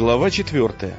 Глава 4.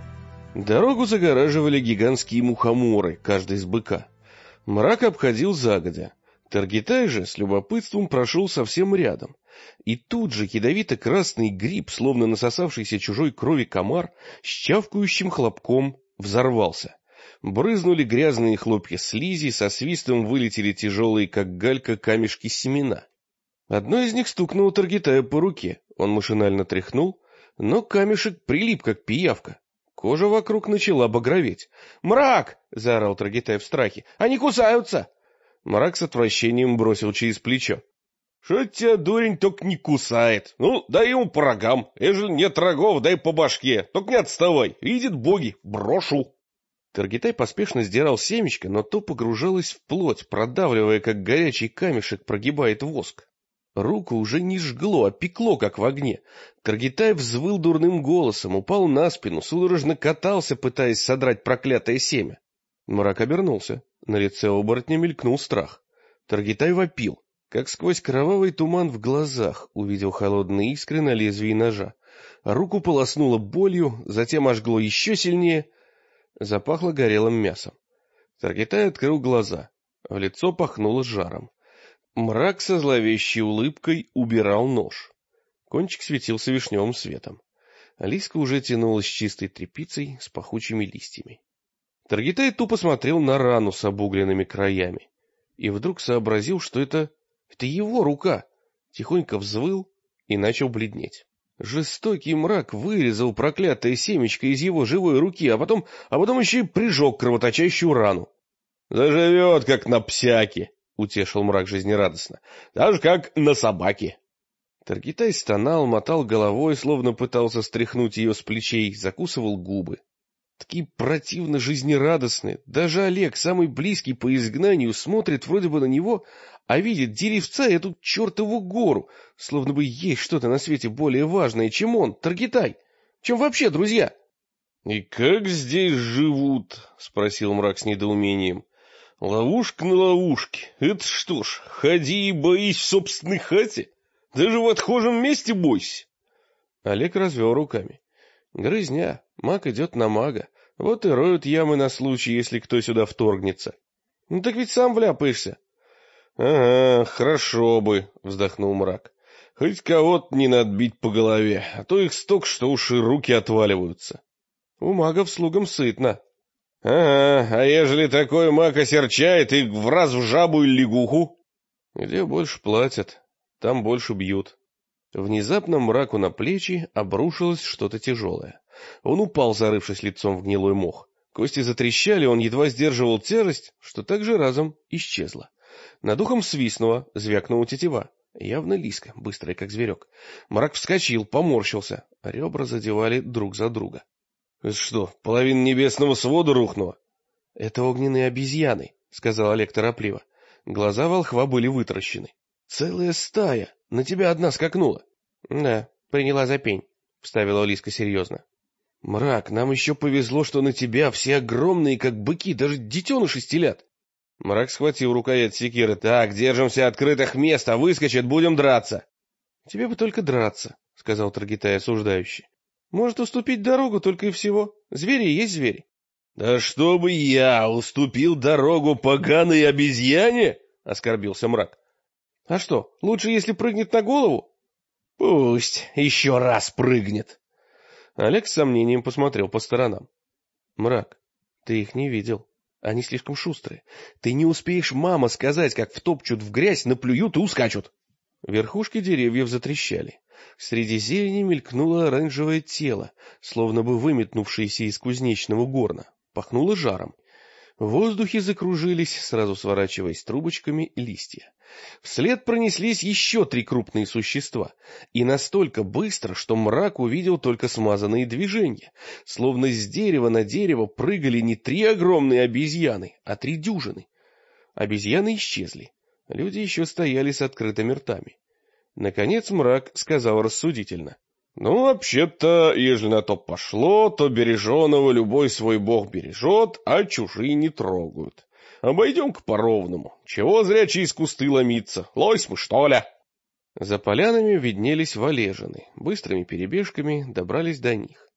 Дорогу загораживали гигантские мухоморы, каждый с быка. Мрак обходил загодя. Таргитай же с любопытством прошел совсем рядом. И тут же ядовито-красный гриб, словно насосавшийся чужой крови комар, с чавкающим хлопком взорвался. Брызнули грязные хлопья слизи, со свистом вылетели тяжелые, как галька, камешки семена. Одно из них стукнуло Таргитая по руке. Он машинально тряхнул, но камешек прилип, как пиявка. Кожа вокруг начала багроветь. «Мрак!» — заорал Таргитай в страхе. «Они кусаются!» Мрак с отвращением бросил через плечо. «Что тебя, дурень, только не кусает? Ну, дай ему по рогам. Ежели нет рогов, дай по башке. Только не отставай. Видят боги, брошу!» Таргитай поспешно сдирал семечко, но то погружалось в плоть, продавливая, как горячий камешек прогибает воск. Руку уже не жгло, а пекло, как в огне. Таргитай взвыл дурным голосом, упал на спину, судорожно катался, пытаясь содрать проклятое семя. Мрак обернулся. На лице оборотня мелькнул страх. Таргитай вопил, как сквозь кровавый туман в глазах увидел холодные искры на лезвии ножа. Руку полоснуло болью, затем ожгло еще сильнее. Запахло горелым мясом. Таргитай открыл глаза. В лицо пахнуло жаром. Мрак со зловещей улыбкой убирал нож. Кончик светился вишневым светом. Лиска уже тянулась чистой тряпицей с пахучими листьями. Таргитай тупо смотрел на рану с обугленными краями. И вдруг сообразил, что это его рука. Тихонько взвыл и начал бледнеть. Жестокий мрак вырезал проклятое семечко из его живой руки, а потом еще и прижег кровоточащую рану. «Заживет, как на псяке», — утешил мрак жизнерадостно. «Даже как на собаке». Таргитай стонал, мотал головой, словно пытался стряхнуть ее с плечей, закусывал губы. Такие противно жизнерадостные. Даже Олег, самый близкий по изгнанию, смотрит вроде бы на него, а видит деревца и эту чертову гору, словно бы есть что-то на свете более важное, чем он, Таргитай, чем вообще друзья. — И как здесь живут? — спросил мрак с недоумением. — Ловушка на ловушке. Это что ж, ходи и боись в собственной хате? Даже в отхожем месте бойся. Олег развел руками. Грызня, маг идет на мага. Вот и роют ямы на случай, если кто сюда вторгнется. — Ну так ведь сам вляпаешься. — Ага, хорошо бы, — вздохнул мрак. — Хоть кого-то не надбить по голове, а то их столько, что уж и руки отваливаются. У магов слугам сытно. — Ага, а ежели такой маг осерчает и враз в жабу или лягуху? — Где больше платят, там больше бьют. Внезапно мраку на плечи обрушилось что-то тяжелое. Он упал, зарывшись лицом в гнилой мох. Кости затрещали, он едва сдерживал тяжесть, что так же разом исчезла. Над ухом свистнуло, звякнула тетива. Явно лиска, быстрая, как зверек. Мрак вскочил, поморщился. Ребра задевали друг за друга. — Это что, половина небесного свода рухнула? — Это огненные обезьяны, — сказал Олег торопливо. Глаза волхва были вытаращены. — Целая стая. На тебя одна скакнула. — Да, приняла за пень, — вставила Лиска серьезно. — Мрак, нам еще повезло, что на тебя все огромные, как быки, даже детеныши стелят. Мрак схватил рукоять секиры. — Так, держимся открытых мест, а выскочит, будем драться. — Тебе бы только драться, — сказал Таргитай осуждающе. — Может, уступить дорогу только и всего. Звери и есть звери. — Да чтобы я уступил дорогу поганой обезьяне? — оскорбился мрак. — А что, лучше, если прыгнет на голову? — Пусть еще раз прыгнет. Олег с сомнением посмотрел по сторонам. — Мрак, ты их не видел. Они слишком шустрые. Ты не успеешь мама сказать, как втопчут в грязь, наплюют и ускачут. Верхушки деревьев затрещали. Среди зелени мелькнуло оранжевое тело, словно бы выметнувшееся из кузнечного горна. Пахнуло жаром. В воздухе закружились, сразу сворачиваясь трубочками, листья. Вслед пронеслись еще 3 крупные существа, и настолько быстро, что мрак увидел только смазанные движения, словно с дерева на дерево прыгали не 3 огромные обезьяны, а 3 дюжины. Обезьяны исчезли, люди еще стояли с открытыми ртами. Наконец мрак сказал рассудительно. — Ну, вообще-то, ежели на то пошло, то береженого любой свой бог бережет, а чужие не трогают. Обойдем-ка по-ровному. Чего зря через кусты ломиться? Лось мы, что ли? За полянами виднелись валежины. Быстрыми перебежками добрались до них.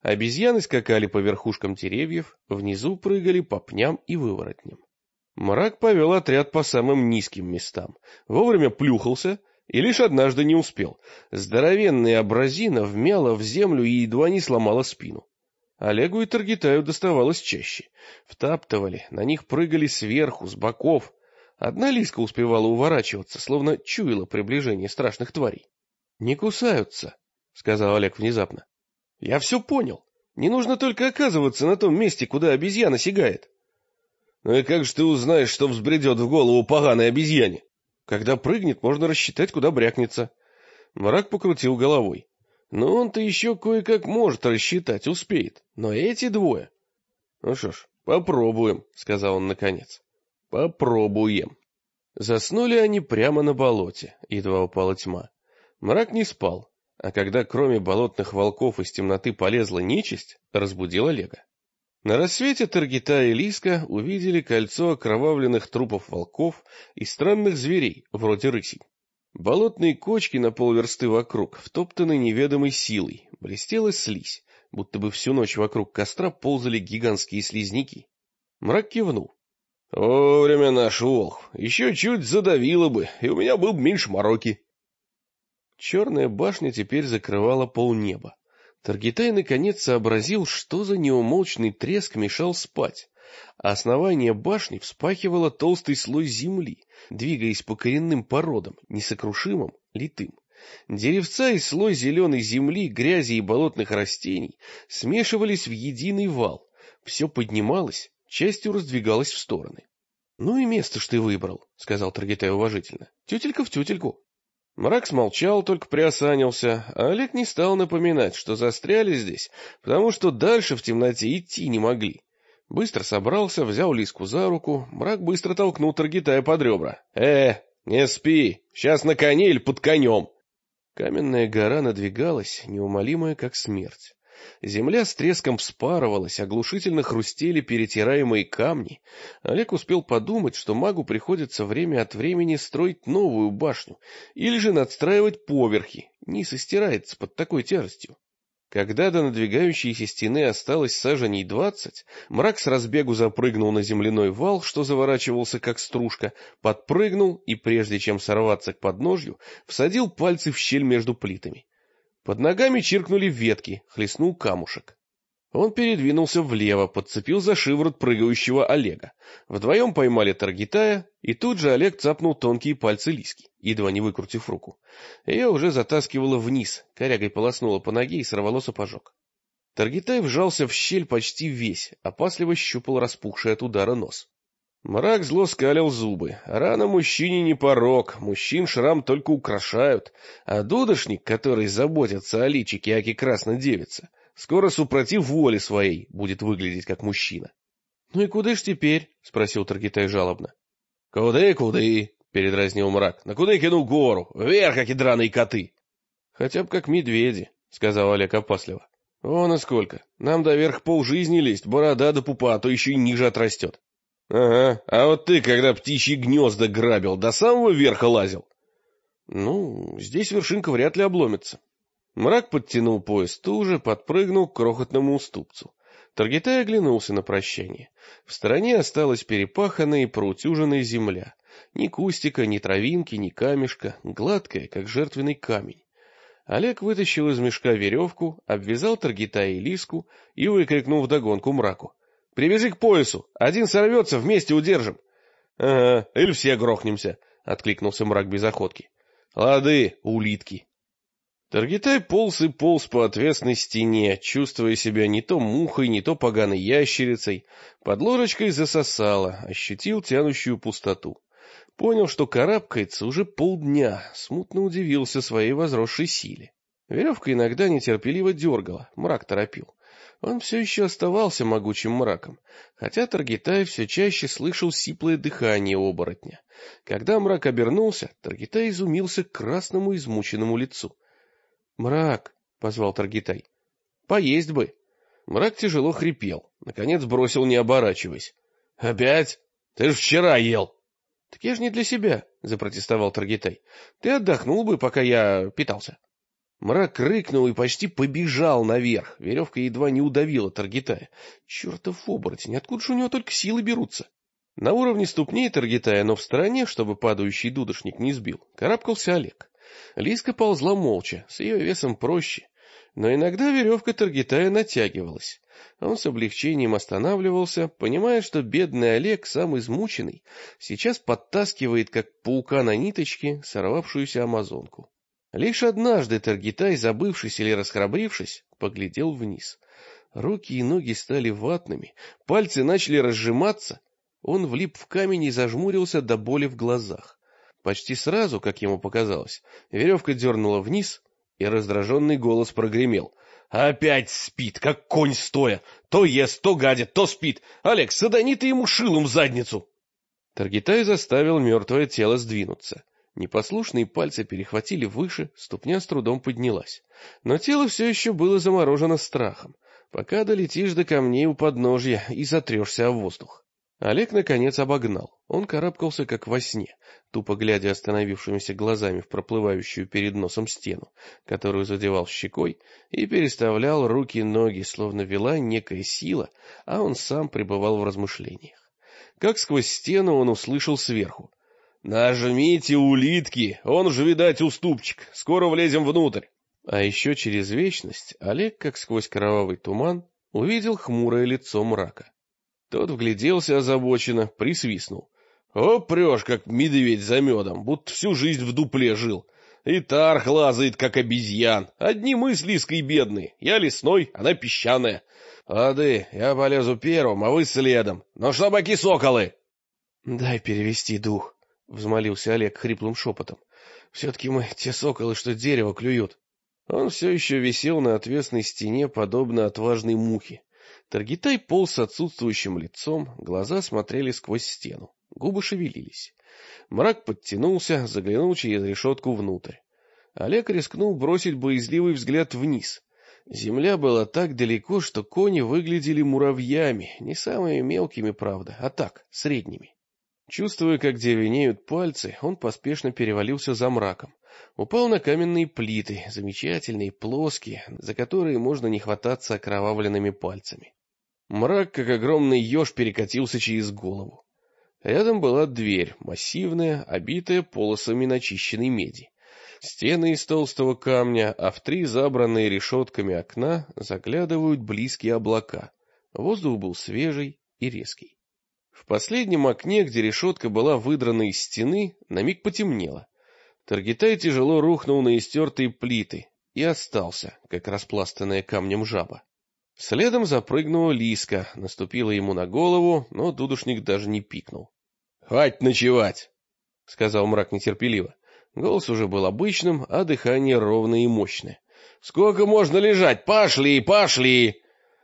Обезьяны скакали по верхушкам деревьев, внизу прыгали по пням и выворотням. Мрак повел отряд по самым низким местам, вовремя плюхался и лишь однажды не успел. Здоровенная абразина вмяла в землю и едва не сломала спину. Олегу и Таргитаю доставалось чаще. Втаптывали, на них прыгали сверху, с боков. Одна лиска успевала уворачиваться, словно чуяла приближение страшных тварей. — Не кусаются, — сказал Олег внезапно. — Я все понял. Не нужно только оказываться на том месте, куда обезьяна сигает. — Ну и как же ты узнаешь, что взбредет в голову поганой обезьяне? Когда прыгнет, можно рассчитать, куда брякнется. Мрак покрутил головой. Но он-то еще кое-как может рассчитать, успеет. Но эти двое... — Ну что ж, попробуем, — сказал он наконец. — Попробуем. Заснули они прямо на болоте, едва упала тьма. Мрак не спал, а когда кроме болотных волков из темноты полезла нечисть, разбудил Олега. На рассвете Таргитай и Лиска увидели кольцо окровавленных трупов волков и странных зверей, вроде рысей. Болотные кочки на полверсты вокруг, втоптаны неведомой силой, блестела слизь, будто бы всю ночь вокруг костра ползали гигантские слизняки. Мрак кивнул. — Вовремя наш волк, еще чуть задавило бы, и у меня был бы меньше мороки. Черная башня теперь закрывала полнеба. Таргитай наконец сообразил, что за неумолчный треск мешал спать. А основание башни вспахивало толстый слой земли, двигаясь по коренным породам, несокрушимым, литым. Деревца и слой зеленой земли, грязи и болотных растений смешивались в единый вал. Все поднималось, частью раздвигалось в стороны. — Ну и место ж ты выбрал, — сказал Таргитай уважительно. — Тютелька в тютельку. Мрак смолчал, только приосанился, а Олег не стал напоминать, что застряли здесь, потому что дальше в темноте идти не могли. Быстро собрался, взял Лиску за руку, Мрак быстро толкнул Таргитая под ребра. Не спи, сейчас на коне или под конем. Каменная гора надвигалась, неумолимая, как смерть. Земля с треском вспарывалась, оглушительно хрустели перетираемые камни. Олег успел подумать, что магу приходится время от времени строить новую башню или же надстраивать поверхи, низ истирается под такой тяжестью. Когда до надвигающейся стены осталось саженей 20, Мрак с разбегу запрыгнул на земляной вал, что заворачивался как стружка, подпрыгнул и, прежде чем сорваться к подножью, всадил пальцы в щель между плитами. Под ногами чиркнули ветки, хлестнул камушек. Он передвинулся влево, подцепил за шиворот прыгающего Олега. Вдвоем поймали Таргитая, и тут же Олег цапнул тонкие пальцы Лиски, едва не выкрутив руку. Ее уже затаскивало вниз, корягой полоснуло по ноге и сорвало сапожок. Таргитай вжался в щель почти весь, опасливо щупал распухший от удара нос. Мрак зло скалил зубы. Рана мужчине не порок, мужчин шрам только украшают, а дудошник, который заботится о личике аки красной девицы, скоро супротив воли своей будет выглядеть как мужчина. — Ну и куда ж теперь? — спросил Таргитай жалобно. — Куды, — передразнил Мрак, — на Кудыкину гору, вверх, аки драные коты. — Хотя бы как медведи, — сказал Олег опасливо. — Вон и сколько, нам до верха полжизни лезть, борода до пупа, а то еще и ниже отрастет. — Ага, а вот ты, когда птичьи гнезда грабил, до самого верха лазил? — Ну, здесь вершинка вряд ли обломится. Мрак подтянул пояс туже, подпрыгнул к крохотному уступцу. Таргитай оглянулся на прощание. В стороне осталась перепаханная и проутюженная земля. Ни кустика, ни травинки, ни камешка, гладкая, как жертвенный камень. Олег вытащил из мешка веревку, обвязал Таргитая и Лиску и выкрикнул вдогонку Мраку: — Привяжи к поясу, один сорвется, вместе удержим. — Ага, или все грохнемся, — откликнулся Мрак без охотки. — Лады, улитки. Таргитай полз и полз по отвесной стене, чувствуя себя не то мухой, не то поганой ящерицей. Под ложечкой засосало, ощутил тянущую пустоту. Понял, что карабкается уже полдня, смутно удивился своей возросшей силе. Веревка иногда нетерпеливо дергала, Мрак торопил. Он все еще оставался могучим мраком, хотя Таргитай все чаще слышал сиплое дыхание оборотня. Когда Мрак обернулся, Таргитай изумился красному измученному лицу. — Мрак, — позвал Таргитай, — поесть бы. Мрак тяжело хрипел, наконец бросил, не оборачиваясь: — Опять? Ты ж вчера ел. — Так я ж не для себя, — запротестовал Таргитай. — Ты отдохнул бы, пока я питался. Мрак рыкнул и почти побежал наверх. Веревка едва не удавила Таргитая. Чертов оборотень, откуда же у него только силы берутся? На уровне ступней Таргитая, но в стороне, чтобы падающий дудошник не сбил, карабкался Олег. Лиска ползла молча, с ее весом проще. Но иногда веревка Таргитая натягивалась. Он с облегчением останавливался, понимая, что бедный Олег, сам измученный, сейчас подтаскивает, как паука на ниточке, сорвавшуюся амазонку. Лишь однажды Таргитай, забывшись или расхрабрившись, поглядел вниз. Руки и ноги стали ватными, пальцы начали разжиматься. Он влип в камень и зажмурился до боли в глазах. Почти сразу, как ему показалось, веревка дернула вниз, и раздраженный голос прогремел. «Опять спит, как конь стоя! То ест, то гадит, то спит! Олег, садани ты ему шилом в задницу!» Таргитай заставил мертвое тело сдвинуться. Непослушные пальцы перехватили выше, ступня с трудом поднялась. Но тело все еще было заморожено страхом. Пока долетишь до камней у подножья и затрешься о воздух. Олег, наконец, обогнал. Он карабкался, как во сне, тупо глядя остановившимися глазами в проплывающую перед носом стену, которую задевал щекой, и переставлял руки и ноги, словно вела некая сила, а он сам пребывал в размышлениях. Как сквозь стену он услышал сверху: «Нажмите, улитки, он же, видать, уступчик, скоро влезем внутрь». А еще через вечность Олег, как сквозь кровавый туман, увидел хмурое лицо Мрака. Тот вгляделся озабоченно, присвистнул. «О, прешь, как медведь за медом, будто всю жизнь в дупле жил. И тарх лазает, как обезьян. Одни мы с Лиской бедные, я лесной, она песчаная. Лады, я полезу первым, а вы следом, но шабаки соколы!» «Дай перевести дух», — взмолился Олег хриплым шепотом. «Все-таки мы те соколы, что дерево клюют». Он все еще висел на отвесной стене, подобно отважной мухе. Таргитай полз с отсутствующим лицом, глаза смотрели сквозь стену, губы шевелились. Мрак подтянулся, заглянул через решетку внутрь. Олег рискнул бросить боязливый взгляд вниз. Земля была так далеко, что кони выглядели муравьями, не самыми мелкими, правда, а так, средними. Чувствуя, как деревенеют пальцы, он поспешно перевалился за Мраком. Упал на каменные плиты, замечательные, плоские, за которые можно не хвататься окровавленными пальцами. Мрак, как огромный еж, перекатился через голову. Рядом была дверь, массивная, обитая полосами начищенной меди. Стены из толстого камня, а в 3 забранные решетками окна заглядывают близкие облака. Воздух был свежий и резкий. В последнем окне, где решетка была выдрана из стены, на миг потемнело. Таргитай тяжело рухнул на истертые плиты и остался, как распластанная камнем жаба. Следом запрыгнула Лиска, наступила ему на голову, но дудушник даже не пикнул. — Хватит ночевать, — сказал Мрак нетерпеливо. Голос уже был обычным, а дыхание ровное и мощное. — Сколько можно лежать? Пошли, пошли!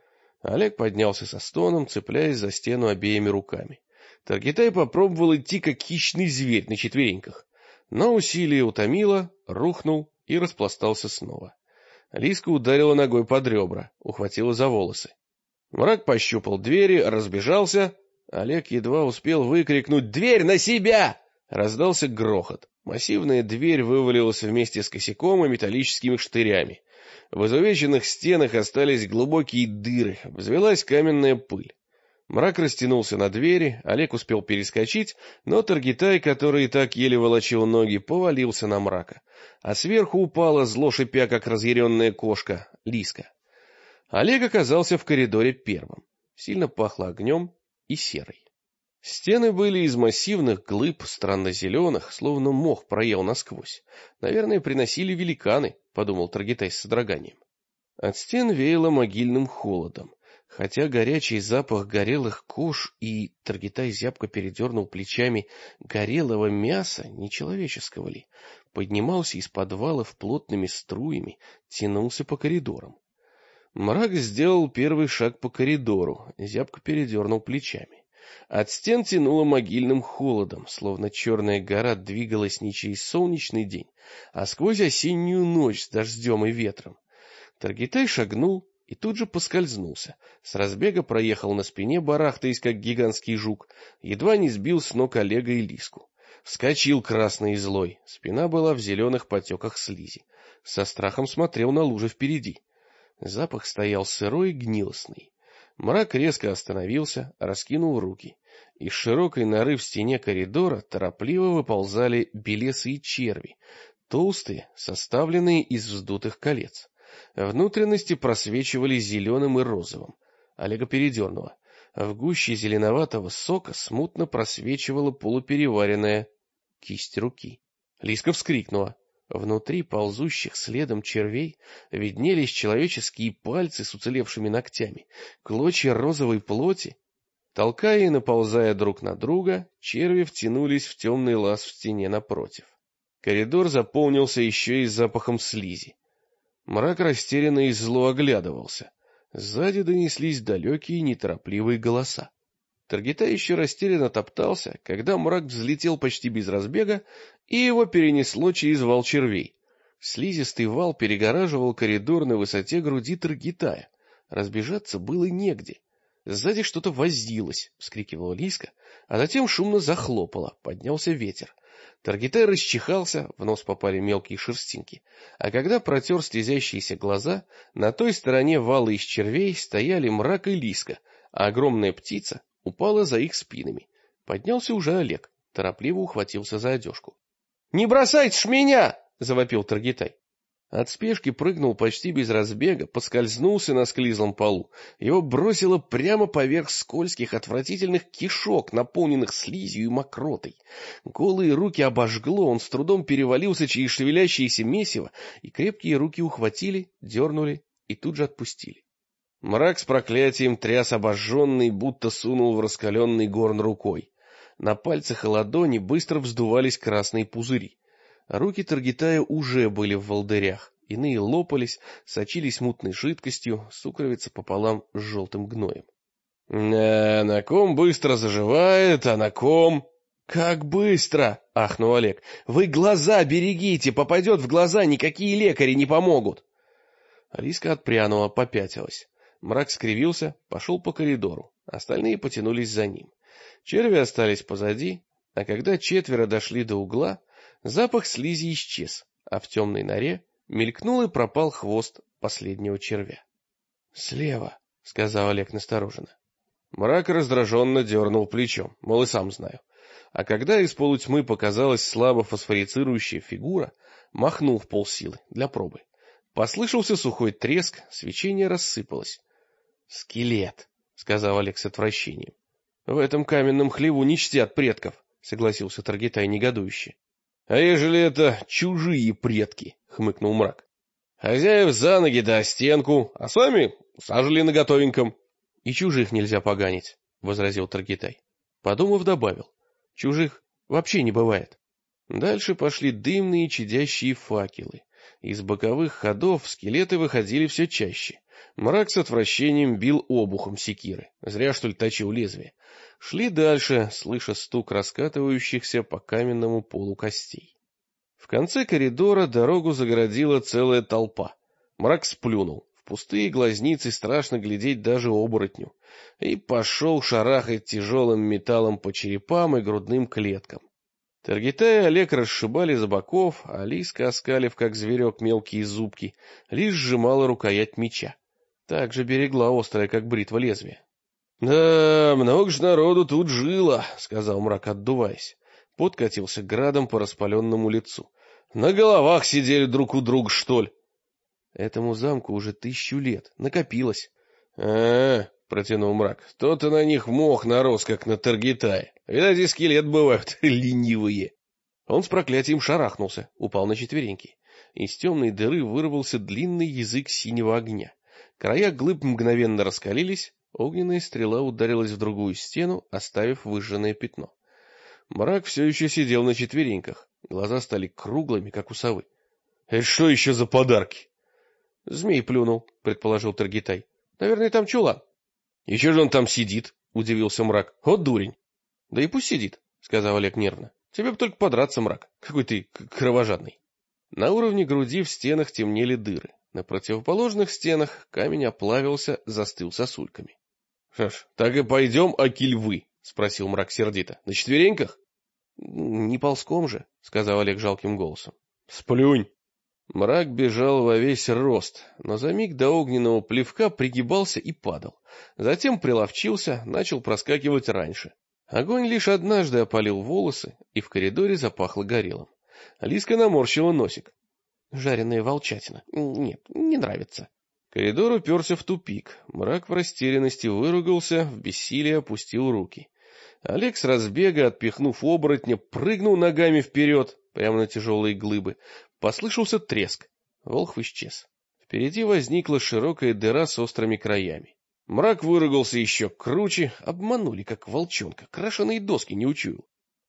Олег поднялся со стоном, цепляясь за стену обеими руками. Таргитай попробовал идти, как хищный зверь на четвереньках, но усилие утомило, рухнул и распластался снова. Лиска ударила ногой под ребра, ухватила за волосы. Мрак пощупал двери, разбежался. Олег едва успел выкрикнуть «Дверь на себя!». Раздался грохот. Массивная дверь вывалилась вместе с косяком и металлическими штырями. В изувеченных стенах остались глубокие дыры, взвелась каменная пыль. Мрак растянулся на двери, Олег успел перескочить, но Таргитай, который и так еле волочил ноги, повалился на Мрака, а сверху упала, зло шипя, как разъяренная кошка, Лиска. Олег оказался в коридоре первым. Сильно пахло огнем и серой. Стены были из массивных глыб, странно зеленых, словно мох проел насквозь. Наверное, приносили великаны, — подумал Таргитай с содроганием. От стен веяло могильным холодом. Хотя горячий запах горелых кож и, Таргитай зябко передернул плечами, горелого мяса, нечеловеческого ли, поднимался из подвалов плотными струями, тянулся по коридорам. Мрак сделал первый шаг по коридору, зябко передернул плечами. От стен тянуло могильным холодом, словно черная гора двигалась не через солнечный день, а сквозь осеннюю ночь с дождем и ветром. Таргитай шагнул и тут же поскользнулся, с разбега проехал на спине, барахтаясь, как гигантский жук, едва не сбил с ног Олега и Лиску. Вскочил красный и злой, спина была в зеленых потеках слизи. Со страхом смотрел на лужи впереди. Запах стоял сырой и гнилостный. Мрак резко остановился, раскинул руки. Из широкой норы в стене коридора торопливо выползали белесые черви, толстые, составленные из вздутых колец. Внутренности просвечивали зеленым и розовым. Олега передернуло. В гуще зеленоватого сока смутно просвечивала полупереваренная кисть руки. Лиска вскрикнула. Внутри ползущих следом червей виднелись человеческие пальцы с уцелевшими ногтями, клочья розовой плоти. Толкая и наползая друг на друга, черви втянулись в темный лаз в стене напротив. Коридор заполнился еще и запахом слизи. Мрак растерянно и зло оглядывался. Сзади донеслись далекие неторопливые голоса. Таргитай еще растерянно топтался, когда мрак взлетел почти без разбега, и его перенесло через вал червей. Слизистый вал перегораживал коридор на высоте груди Таргитая. Разбежаться было негде. Сзади что-то возилось, вскрикивала Лиска, а затем шумно захлопало, поднялся ветер. Таргитай расчихался, в нос попали мелкие шерстинки, а когда протер слезящиеся глаза, на той стороне вала из червей стояли мрак и Лиска, а огромная птица упала за их спинами. Поднялся уже Олег, торопливо ухватился за одежку. — Не бросайте ж меня! — завопил Таргитай. От спешки прыгнул почти без разбега, поскользнулся на склизлом полу. Его бросило прямо поверх скользких, отвратительных кишок, наполненных слизью и мокротой. Голые руки обожгло, он с трудом перевалился через шевелящееся месиво, и крепкие руки ухватили, дернули и тут же отпустили. Мрак с проклятием тряс обожженный, будто сунул в раскаленный горн рукой. На пальцах и ладони быстро вздувались красные пузыри. Руки Таргитая уже были в волдырях, иные лопались, сочились мутной жидкостью, сукровица пополам с желтым гноем. — На ком быстро заживает, а на ком... — Как быстро! — ахнул Олег. — Вы глаза берегите, попадет в глаза, никакие лекари не помогут! Алиска отпрянула, попятилась. Мрак скривился, пошел по коридору, остальные потянулись за ним. Черви остались позади, а когда четверо дошли до угла, запах слизи исчез, а в темной норе мелькнул и пропал хвост последнего червя. — Слева, — сказал Олег настороженно. Мрак раздраженно дернул плечом, мол, и сам знаю. А когда из полутьмы показалась слабо фосфорицирующая фигура, махнул в полсилы для пробы. Послышался сухой треск, свечение рассыпалось. — Скелет, — сказал Олег с отвращением. — В этом каменном хлеву не чтят предков, — согласился Таргитай негодующе. — А ежели это чужие предки? — хмыкнул Мрак. — Хозяев за ноги да о стенку, а сами сажали на готовеньком. — И чужих нельзя поганить, — возразил Таргитай. Подумав, добавил. — Чужих вообще не бывает. Дальше пошли дымные чадящие факелы. Из боковых ходов скелеты выходили все чаще. Мрак с отвращением бил обухом секиры. Зря, что ли, точил лезвие. Шли дальше, слыша стук раскатывающихся по каменному полу костей. В конце коридора дорогу загородила целая толпа. Мрак сплюнул. В пустые глазницы страшно глядеть даже оборотню. И пошел шарахать тяжелым металлом по черепам и грудным клеткам. Таргитай и Олег расшибали за боков, а Лиска, оскалив, как зверек, мелкие зубки, лишь сжимала рукоять меча. Так же берегла острое, как бритва, лезвие. — Да, много ж народу тут жило, — сказал Мрак, отдуваясь. Пот катился градом по распаленному лицу. — На головах сидели друг у друга, что ли? — Этому замку уже 1000 лет, накопилось. — протянул Мрак, — то-то на них мох нарос, как на Таргитае. Видать, и скелет бывают ленивые. Он с проклятием шарахнулся, упал на четвереньки. Из темной дыры вырвался длинный язык синего огня. Края глыб мгновенно раскалились, огненная стрела ударилась в другую стену, оставив выжженное пятно. Мрак все еще сидел на четвереньках, глаза стали круглыми, как у совы. — Это что еще за подарки? — Змей плюнул, — предположил Таргитай. — Наверное, там чулан. — И че же он там сидит? — удивился Мрак. — Вот дурень. — Да и пусть сидит, — сказал Олег нервно. — Тебе бы только подраться, Мрак. Какой ты кровожадный. На уровне груди в стенах темнели дыры. На противоположных стенах камень оплавился, застыл сосульками. — Что ж, так и пойдем, аки львы? — спросил Мрак сердито. — На четвереньках? — Не ползком же, — сказал Олег жалким голосом. — Сплюнь. Мрак бежал во весь рост, но за миг до огненного плевка пригибался и падал. Затем приловчился, начал проскакивать раньше. Огонь лишь однажды опалил волосы, и в коридоре запахло горелым. Лиска наморщила носик. Жареная волчатина. Нет, не нравится. Коридор уперся в тупик. Мрак в растерянности выругался, в бессилии опустил руки. Олег с разбега, отпихнув оборотня, прыгнул ногами вперед, прямо на тяжелые глыбы. Послышался треск. Волхв исчез. Впереди возникла широкая дыра с острыми краями. Мрак выругался еще круче, обманули, как волчонка, крашеные доски не учуял.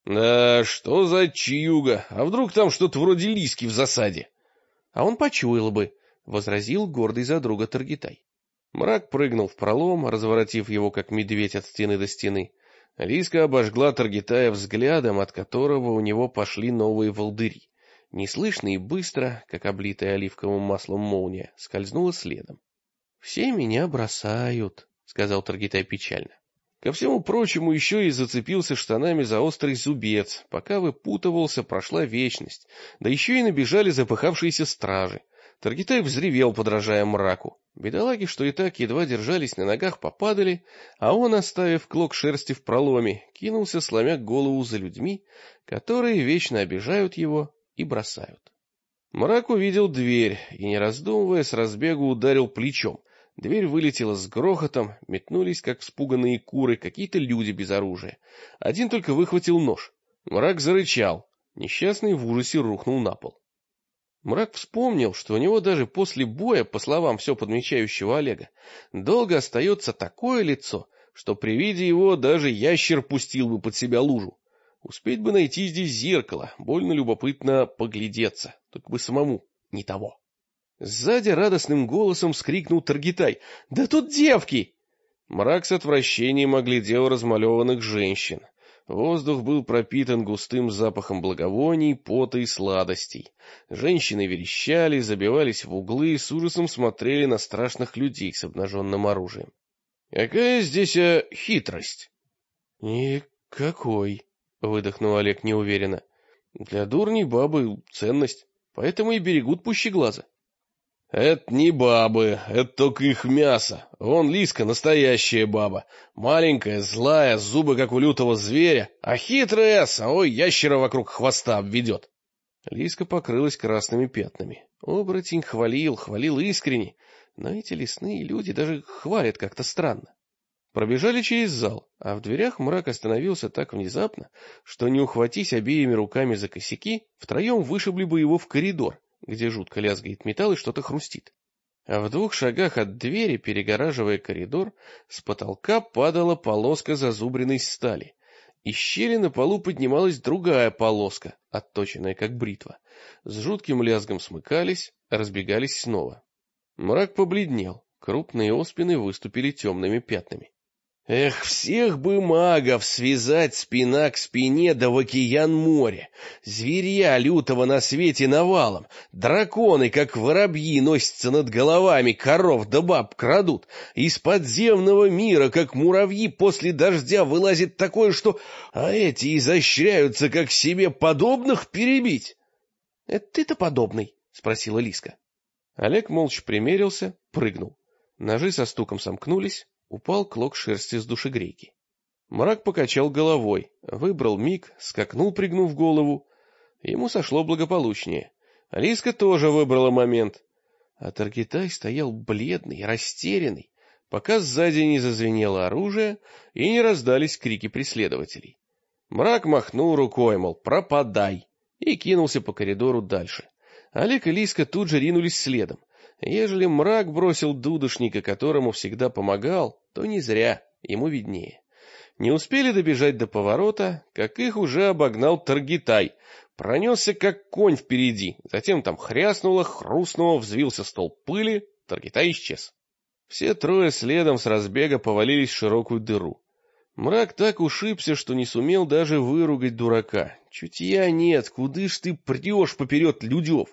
Да, что за чьюга? А вдруг там что-то вроде Лиски в засаде? А он почуял бы, — возразил гордый за друга Таргитай. Мрак прыгнул в пролом, разворотив его, как медведь, от стены до стены. Лиска обожгла Таргитая взглядом, от которого у него пошли новые волдыри. Неслышно и быстро, как облитая оливковым маслом молния, скользнула следом. — Все меня бросают, — сказал Таргитай печально. Ко всему прочему, еще и зацепился штанами за острый зубец. Пока выпутывался, прошла вечность. Да еще и набежали запыхавшиеся стражи. Таргитай взревел, подражая мраку. Бедолаги, что и так едва держались на ногах, попадали, а он, оставив клок шерсти в проломе, кинулся, сломя голову за людьми, которые вечно обижают его и бросают. Мрак увидел дверь и, не раздумывая, с разбегу ударил плечом. Дверь вылетела с грохотом, метнулись, как вспуганные куры, какие-то люди без оружия. Один только выхватил нож. Мрак зарычал. Несчастный в ужасе рухнул на пол. Мрак вспомнил, что у него даже после боя, по словам все подмечающего Олега, долго остается такое лицо, что при виде его даже ящер пустил бы под себя лужу. Успеть бы найти здесь зеркало, больно любопытно поглядеться, только бы самому не того. Сзади радостным голосом вскрикнул Таргитай. «Да тут девки!» Мрак с отвращением оглядел размалеванных женщин. Воздух был пропитан густым запахом благовоний, пота и сладостей. Женщины верещали, забивались в углы и с ужасом смотрели на страшных людей с обнаженным оружием. «Какая здесь хитрость?» «Никакой», — выдохнул Олег неуверенно. «Для дурней бабы ценность, поэтому и берегут пуще глаза». «Это не бабы, это только их мясо. Вон Лиска настоящая баба. Маленькая, злая, зубы как у лютого зверя, а хитрая, самой ящера вокруг хвоста обведет». Лиска покрылась красными пятнами. Оборотень хвалил искренне, но эти лесные люди даже хвалят как-то странно. Пробежали через зал, а в дверях Мрак остановился так внезапно, что, не ухватись обеими руками за косяки, втроем вышибли бы его в коридор, где жутко лязгает металл и что-то хрустит. А в 2 шагах от двери, перегораживая коридор, с потолка падала полоска зазубренной стали. Из щели на полу поднималась другая полоска, отточенная как бритва. С жутким лязгом смыкались, разбегались снова. Мрак побледнел, крупные оспины выступили темными пятнами. Эх, всех бы магов связать спина к спине да в океан моря. Зверья лютого на свете навалом, драконы, как воробьи, носятся над головами, коров да баб крадут. Из подземного мира, как муравьи, после дождя вылазит такое, что... А эти изощряются, как себе подобных перебить. — Это ты-то подобный? — спросила Лиска. Олег молча примерился, прыгнул. Ножи со стуком сомкнулись. Упал клок шерсти с душегрейки. Мрак покачал головой, выбрал миг, скакнул, пригнув голову. Ему сошло благополучнее. Лиска тоже выбрала момент. А Таргитай стоял бледный, растерянный, пока сзади не зазвенело оружие и не раздались крики преследователей. Мрак махнул рукой, мол, пропадай, и кинулся по коридору дальше. Олег и Лиска тут же ринулись следом. Ежели Мрак бросил дудошника, которому всегда помогал, то не зря, ему виднее. Не успели добежать до поворота, как их уже обогнал Таргитай. Пронесся, как конь впереди, затем там хряснуло, хрустнуло, взвился столб пыли, Таргитай исчез. Все трое следом с разбега повалились в широкую дыру. Мрак так ушибся, что не сумел даже выругать дурака. Чутья нет, куды ж ты прешь поперед людев?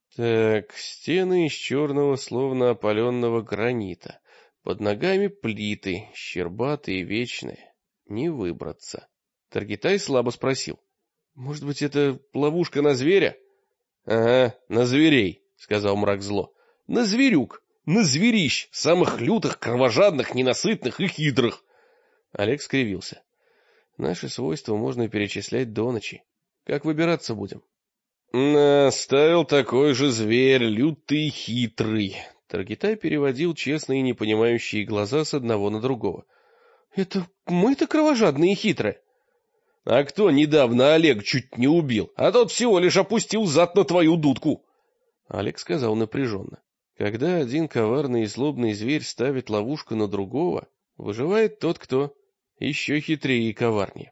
Так, стены из черного, словно опаленного гранита. Под ногами плиты, щербатые и вечные. Не выбраться. Таргитай слабо спросил. — Может быть, это ловушка на зверя? — Ага, на зверей, сказал мрак зло. На зверюк, на зверищ, самых лютых, кровожадных, ненасытных и хитрых. Олег скривился. Наши свойства можно перечислять до ночи. Как выбираться будем? Ставил такой же зверь, лютый и хитрый. Таргитай переводил честные и непонимающие глаза с одного на другого. Это мы-то кровожадные и хитрые. А кто недавно Олег чуть не убил, а тот всего лишь опустил зад на твою дудку? Олег сказал напряженно. Когда один коварный и злобный зверь ставит ловушку на другого, выживает тот, кто еще хитрее и коварнее.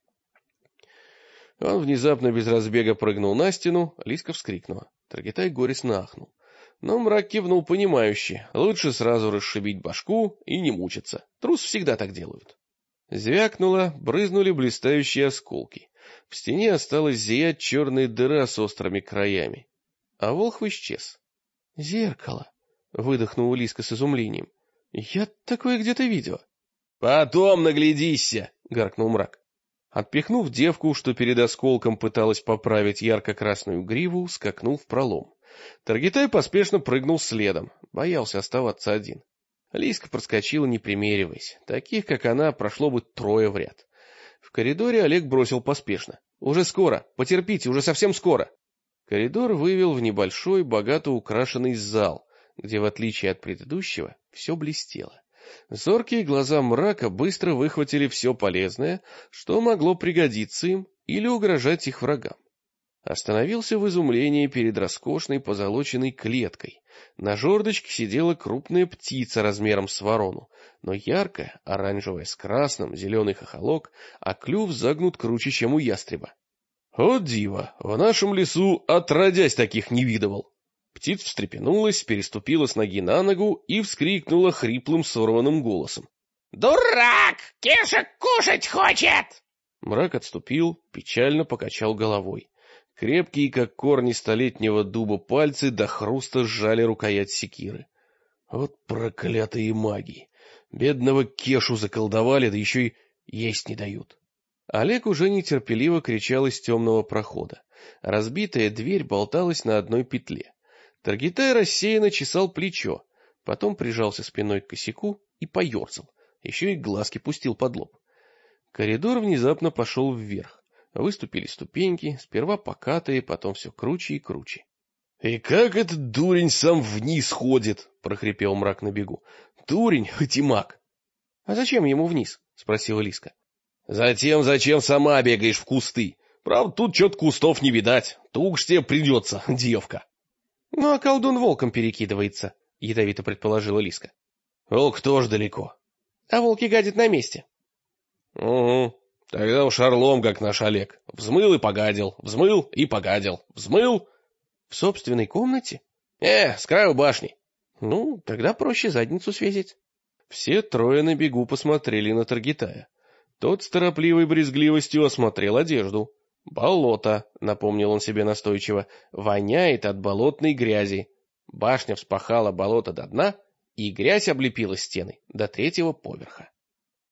Он внезапно без разбега прыгнул на стену, Лиска вскрикнула. Таргитай горестно ахнул. Но мрак кивнул понимающе. Лучше сразу расшибить башку и не мучиться. Трус всегда так делают. Звякнуло, брызнули блистающие осколки. В стене осталась зиять черная дыра с острыми краями. А волхв исчез. — Зеркало! — выдохнула Лиска с изумлением. — Я такое где-то видела. — Потом наглядися! — гаркнул мрак. Отпихнув девку, что перед осколком пыталась поправить ярко-красную гриву, скакнул в пролом. Таргитай поспешно прыгнул следом, боялся оставаться один. Лиска проскочила, не примериваясь. Таких, как она, прошло бы 3 в ряд. В коридоре Олег бросил поспешно. — Уже скоро, потерпите, уже совсем скоро. Коридор вывел в небольшой, богато украшенный зал, где, в отличие от предыдущего, все блестело. Зоркие глаза мрака быстро выхватили все полезное, что могло пригодиться им или угрожать их врагам. Остановился в изумлении перед роскошной позолоченной клеткой. На жердочке сидела крупная птица размером с ворону, но яркая, оранжевая с красным, зеленый хохолок, а клюв загнут круче, чем у ястреба. О диво, в нашем лесу отродясь таких не видывал. Птица встрепенулась, переступила с ноги на ногу и вскрикнула хриплым сорванным голосом. — Дурак! Кешек кушать хочет! Мрак отступил, печально покачал головой. Крепкие, как корни столетнего дуба, пальцы до хруста сжали рукоять секиры. Вот проклятые маги! Бедного Кешу заколдовали, да еще и есть не дают. Олег уже нетерпеливо кричал из темного прохода. Разбитая дверь болталась на одной петле. Таргитай рассеянно чесал плечо, потом прижался спиной к косяку и поерзал, еще и глазки пустил под лоб. Коридор внезапно пошел вверх. Выступили ступеньки, сперва покатые, потом все круче и круче. — И как этот дурень сам вниз ходит? — прохрипел мрак на бегу. — Дурень, хоть и маг. — А зачем ему вниз? — спросила Лиска. — Затем, зачем сама бегаешь в кусты? Правда, тут что-то кустов не видать. Туг ж тебе придется, девка. — Ну, а колдун волком перекидывается, — ядовито предположила Лиска. — Волк тоже далеко. — А волки гадят на месте. — Угу. Тогда уж орлом, как наш Олег. Взмыл и погадил, взмыл и погадил, взмыл... — В собственной комнате? — с краю башни. — Ну, тогда проще задницу свесить. Все 3 на бегу посмотрели на Таргитая. Тот с торопливой брезгливостью осмотрел одежду. — Болото, — напомнил он себе настойчиво, — воняет от болотной грязи. Башня вспахала болото до дна, и грязь облепила стены до 3-го поверха.